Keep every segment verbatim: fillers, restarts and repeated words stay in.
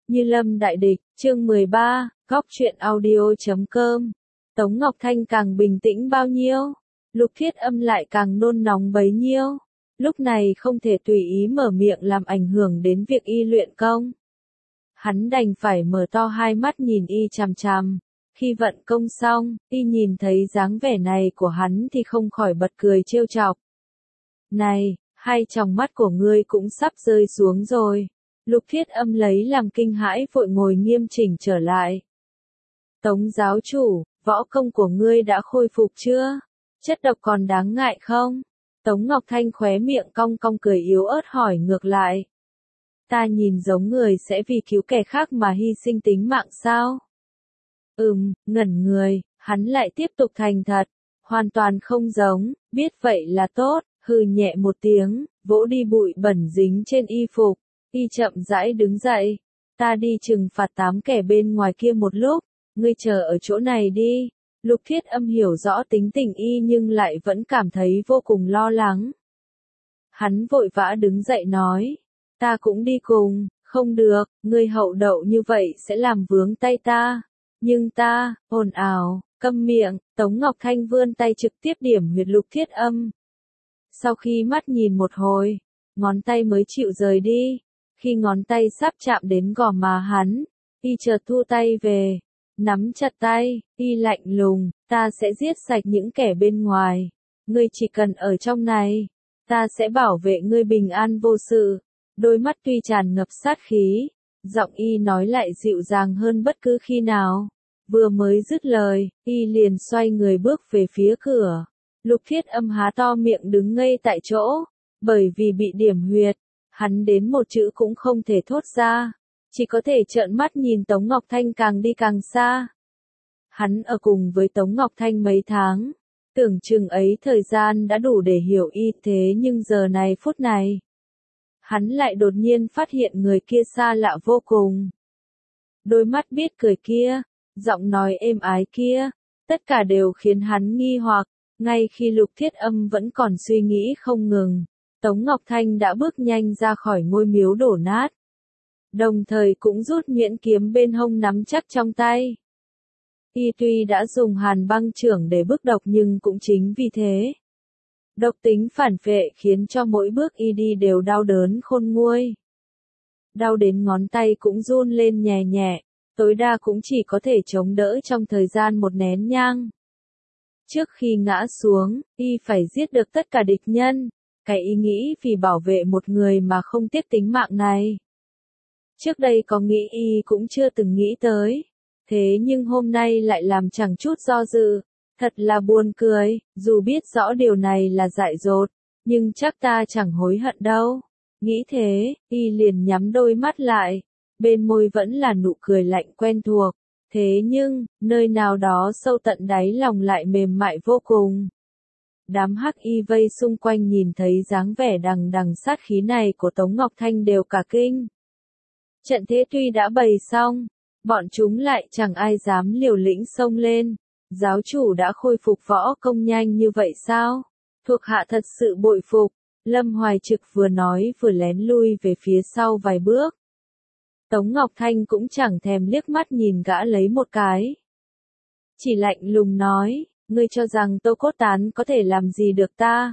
Như lâm đại địch, chương mười ba, góc truyện audio chấm com. Tống Ngọc Thanh càng bình tĩnh bao nhiêu, Lục Thiết Âm lại càng nôn nóng bấy nhiêu. Lúc này không thể tùy ý mở miệng làm ảnh hưởng đến việc y luyện công. Hắn đành phải mở to hai mắt nhìn y chằm chằm. Khi vận công xong, y nhìn thấy dáng vẻ này của hắn thì không khỏi bật cười trêu chọc. Này, hai tròng mắt của ngươi cũng sắp rơi xuống rồi. Lục Thiết Âm lấy làm kinh hãi vội ngồi nghiêm chỉnh trở lại. Tống giáo chủ, võ công của ngươi đã khôi phục chưa? Chất độc còn đáng ngại không? Tống Ngọc Thanh khóe miệng cong cong cười yếu ớt hỏi ngược lại. Ta nhìn giống người sẽ vì cứu kẻ khác mà hy sinh tính mạng sao? Ừm, ngẩn người, hắn lại tiếp tục thành thật. Hoàn toàn không giống, biết vậy là tốt, hừ nhẹ một tiếng, vỗ đi bụi bẩn dính trên y phục. Y chậm rãi đứng dậy. Ta đi trừng phạt tám kẻ bên ngoài kia một lúc, ngươi chờ ở chỗ này đi. Lục Thiết Âm hiểu rõ tính tình y nhưng lại vẫn cảm thấy vô cùng lo lắng. Hắn vội vã đứng dậy nói, ta cũng đi cùng. Không được, ngươi hậu đậu như vậy sẽ làm vướng tay ta. Nhưng ta, ồn ào, câm miệng. Tống Ngọc Thanh vươn tay trực tiếp điểm huyệt Lục Thiết Âm. Sau khi mắt nhìn một hồi, ngón tay mới chịu rời đi. Khi ngón tay sắp chạm đến gò má hắn, y chợt thu tay về, nắm chặt tay, y lạnh lùng, ta sẽ giết sạch những kẻ bên ngoài, ngươi chỉ cần ở trong này, ta sẽ bảo vệ ngươi bình an vô sự. Đôi mắt tuy tràn ngập sát khí, giọng y nói lại dịu dàng hơn bất cứ khi nào. Vừa mới dứt lời, y liền xoay người bước về phía cửa. Lục Thiết Âm há to miệng đứng ngây tại chỗ, bởi vì bị điểm huyệt. Hắn đến một chữ cũng không thể thốt ra, chỉ có thể trợn mắt nhìn Tống Ngọc Thanh càng đi càng xa. Hắn ở cùng với Tống Ngọc Thanh mấy tháng, tưởng chừng ấy thời gian đã đủ để hiểu y thế nhưng giờ này phút này, hắn lại đột nhiên phát hiện người kia xa lạ vô cùng. Đôi mắt biết cười kia, giọng nói êm ái kia, tất cả đều khiến hắn nghi hoặc, ngay khi Lục Thiết Âm vẫn còn suy nghĩ không ngừng. Tống Ngọc Thanh đã bước nhanh ra khỏi ngôi miếu đổ nát. Đồng thời cũng rút nhuyễn kiếm bên hông nắm chắc trong tay. Y tuy đã dùng hàn băng chưởng để bức độc nhưng cũng chính vì thế. Độc tính phản phệ khiến cho mỗi bước y đi đều đau đớn khôn nguôi. Đau đến ngón tay cũng run lên nhẹ nhẹ, tối đa cũng chỉ có thể chống đỡ trong thời gian một nén nhang. Trước khi ngã xuống, y phải giết được tất cả địch nhân. Cái ý nghĩ vì bảo vệ một người mà không tiếc tính mạng này. Trước đây có nghĩ y cũng chưa từng nghĩ tới. Thế nhưng hôm nay lại làm chẳng chút do dự. Thật là buồn cười, dù biết rõ điều này là dại dột, nhưng chắc ta chẳng hối hận đâu. Nghĩ thế, y liền nhắm đôi mắt lại. Bên môi vẫn là nụ cười lạnh quen thuộc. Thế nhưng, nơi nào đó sâu tận đáy lòng lại mềm mại vô cùng. Đám hắc y vây xung quanh nhìn thấy dáng vẻ đằng đằng sát khí này của Tống Ngọc Thanh đều cả kinh. Trận thế tuy đã bày xong, bọn chúng lại chẳng ai dám liều lĩnh xông lên. Giáo chủ đã khôi phục võ công nhanh như vậy sao? Thuộc hạ thật sự bội phục. Lâm Hoài Trực vừa nói vừa lén lui về phía sau vài bước. Tống Ngọc Thanh cũng chẳng thèm liếc mắt nhìn gã lấy một cái. Chỉ lạnh lùng nói. Ngươi cho rằng Tô Cốt Tán có thể làm gì được ta?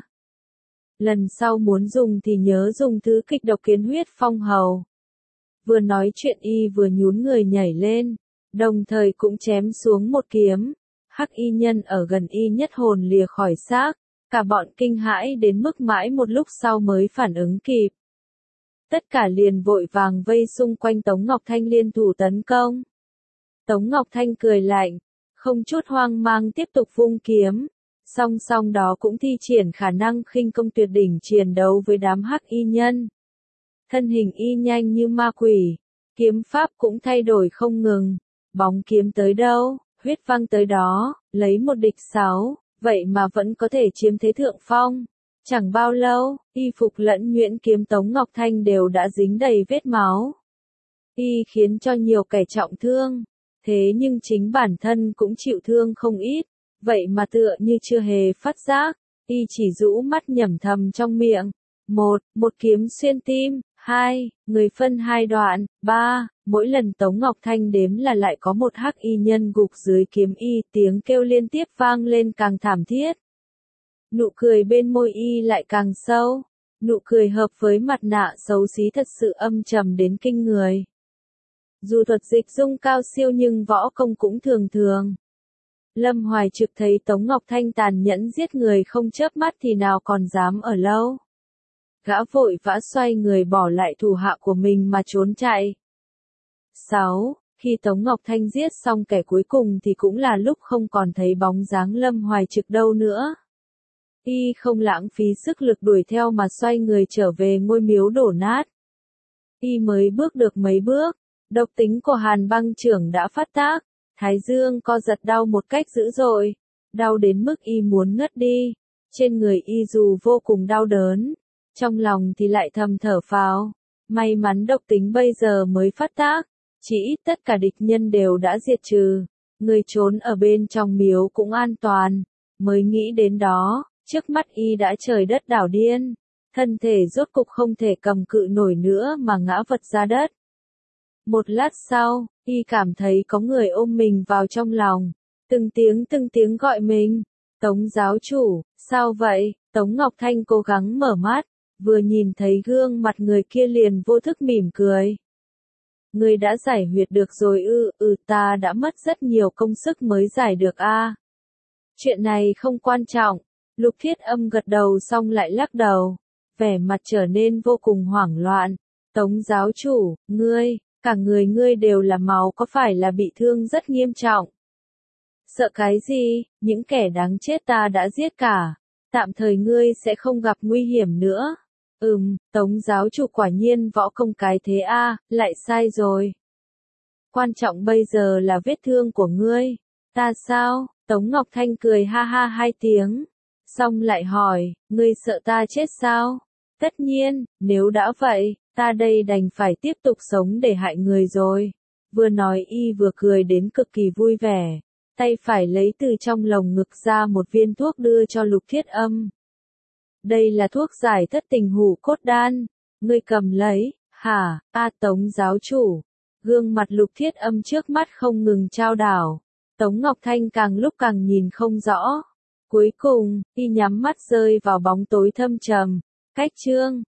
Lần sau muốn dùng thì nhớ dùng thứ kịch độc kiến huyết phong hầu. Vừa nói chuyện y vừa nhún người nhảy lên, đồng thời cũng chém xuống một kiếm. Hắc y nhân ở gần y nhất hồn lìa khỏi xác, cả bọn kinh hãi đến mức mãi một lúc sau mới phản ứng kịp. Tất cả liền vội vàng vây xung quanh Tống Ngọc Thanh liên thủ tấn công. Tống Ngọc Thanh cười lạnh. Không chút hoang mang tiếp tục vung kiếm, song song đó cũng thi triển khả năng khinh công tuyệt đỉnh chiến đấu với đám hắc y nhân. Thân hình y nhanh như ma quỷ, kiếm pháp cũng thay đổi không ngừng, bóng kiếm tới đâu, huyết văng tới đó, lấy một địch sáu, vậy mà vẫn có thể chiếm thế thượng phong. Chẳng bao lâu, y phục lẫn nhuyễn kiếm Tống Ngọc Thanh đều đã dính đầy vết máu. Y khiến cho nhiều kẻ trọng thương. Thế nhưng chính bản thân cũng chịu thương không ít, vậy mà tựa như chưa hề phát giác, y chỉ rũ mắt nhẩm thầm trong miệng. Một, một kiếm xuyên tim, hai. Người phân hai đoạn. ba. Mỗi lần Tống Ngọc Thanh đếm là lại có một hắc y nhân gục dưới kiếm y, tiếng kêu liên tiếp vang lên càng thảm thiết. Nụ cười bên môi y lại càng sâu, nụ cười hợp với mặt nạ xấu xí thật sự âm trầm đến kinh người. Dù thuật dịch dung cao siêu nhưng võ công cũng thường thường. Lâm Hoài Trực thấy Tống Ngọc Thanh tàn nhẫn giết người không chớp mắt thì nào còn dám ở lâu. Gã vội vã xoay người bỏ lại thủ hạ của mình mà trốn chạy. sáu. Khi Tống Ngọc Thanh giết xong kẻ cuối cùng thì cũng là lúc không còn thấy bóng dáng Lâm Hoài Trực đâu nữa. Y không lãng phí sức lực đuổi theo mà xoay người trở về ngôi miếu đổ nát. Y mới bước được mấy bước, độc tính của Hàn Băng Trưởng đã phát tác, thái dương co giật đau một cách dữ dội, đau đến mức y muốn ngất đi. Trên người y dù vô cùng đau đớn, trong lòng thì lại thầm thở phào, may mắn độc tính bây giờ mới phát tác, chỉ ít tất cả địch nhân đều đã diệt trừ, người trốn ở bên trong miếu cũng an toàn. Mới nghĩ đến đó, trước mắt y đã trời đất đảo điên, thân thể rốt cục không thể cầm cự nổi nữa mà ngã vật ra đất. Một lát sau, y cảm thấy có người ôm mình vào trong lòng, từng tiếng từng tiếng gọi mình. Tống giáo chủ, sao vậy? Tống Ngọc Thanh cố gắng mở mắt, vừa nhìn thấy gương mặt người kia liền vô thức mỉm cười. Người đã giải huyệt được rồi ư? Ừ, ta đã mất rất nhiều công sức mới giải được a. Chuyện này không quan trọng. Lục Thiết Âm gật đầu xong lại lắc đầu, vẻ mặt trở nên vô cùng hoảng loạn. Tống giáo chủ, ngươi, cả người ngươi đều là máu, có phải là bị thương rất nghiêm trọng? Sợ cái gì, những kẻ đáng chết ta đã giết cả, tạm thời ngươi sẽ không gặp nguy hiểm nữa. Ừm, Tống giáo chủ quả nhiên võ công cái thế a, lại sai rồi. Quan trọng bây giờ là vết thương của ngươi. Ta sao? Tống Ngọc Thanh cười ha ha hai tiếng, xong lại hỏi, ngươi sợ ta chết sao? Tất nhiên, nếu đã vậy, ta đây đành phải tiếp tục sống để hại người rồi. Vừa nói y vừa cười đến cực kỳ vui vẻ, tay phải lấy từ trong lồng ngực ra một viên thuốc đưa cho Lục Thiết Âm. Đây là thuốc giải thất tình hủ cốt đan, ngươi cầm lấy. Hả? A Tống giáo chủ. Gương mặt Lục Thiết Âm trước mắt không ngừng trao đảo. Tống Ngọc Thanh càng lúc càng nhìn không rõ. Cuối cùng, y nhắm mắt rơi vào bóng tối thâm trầm. Cách chương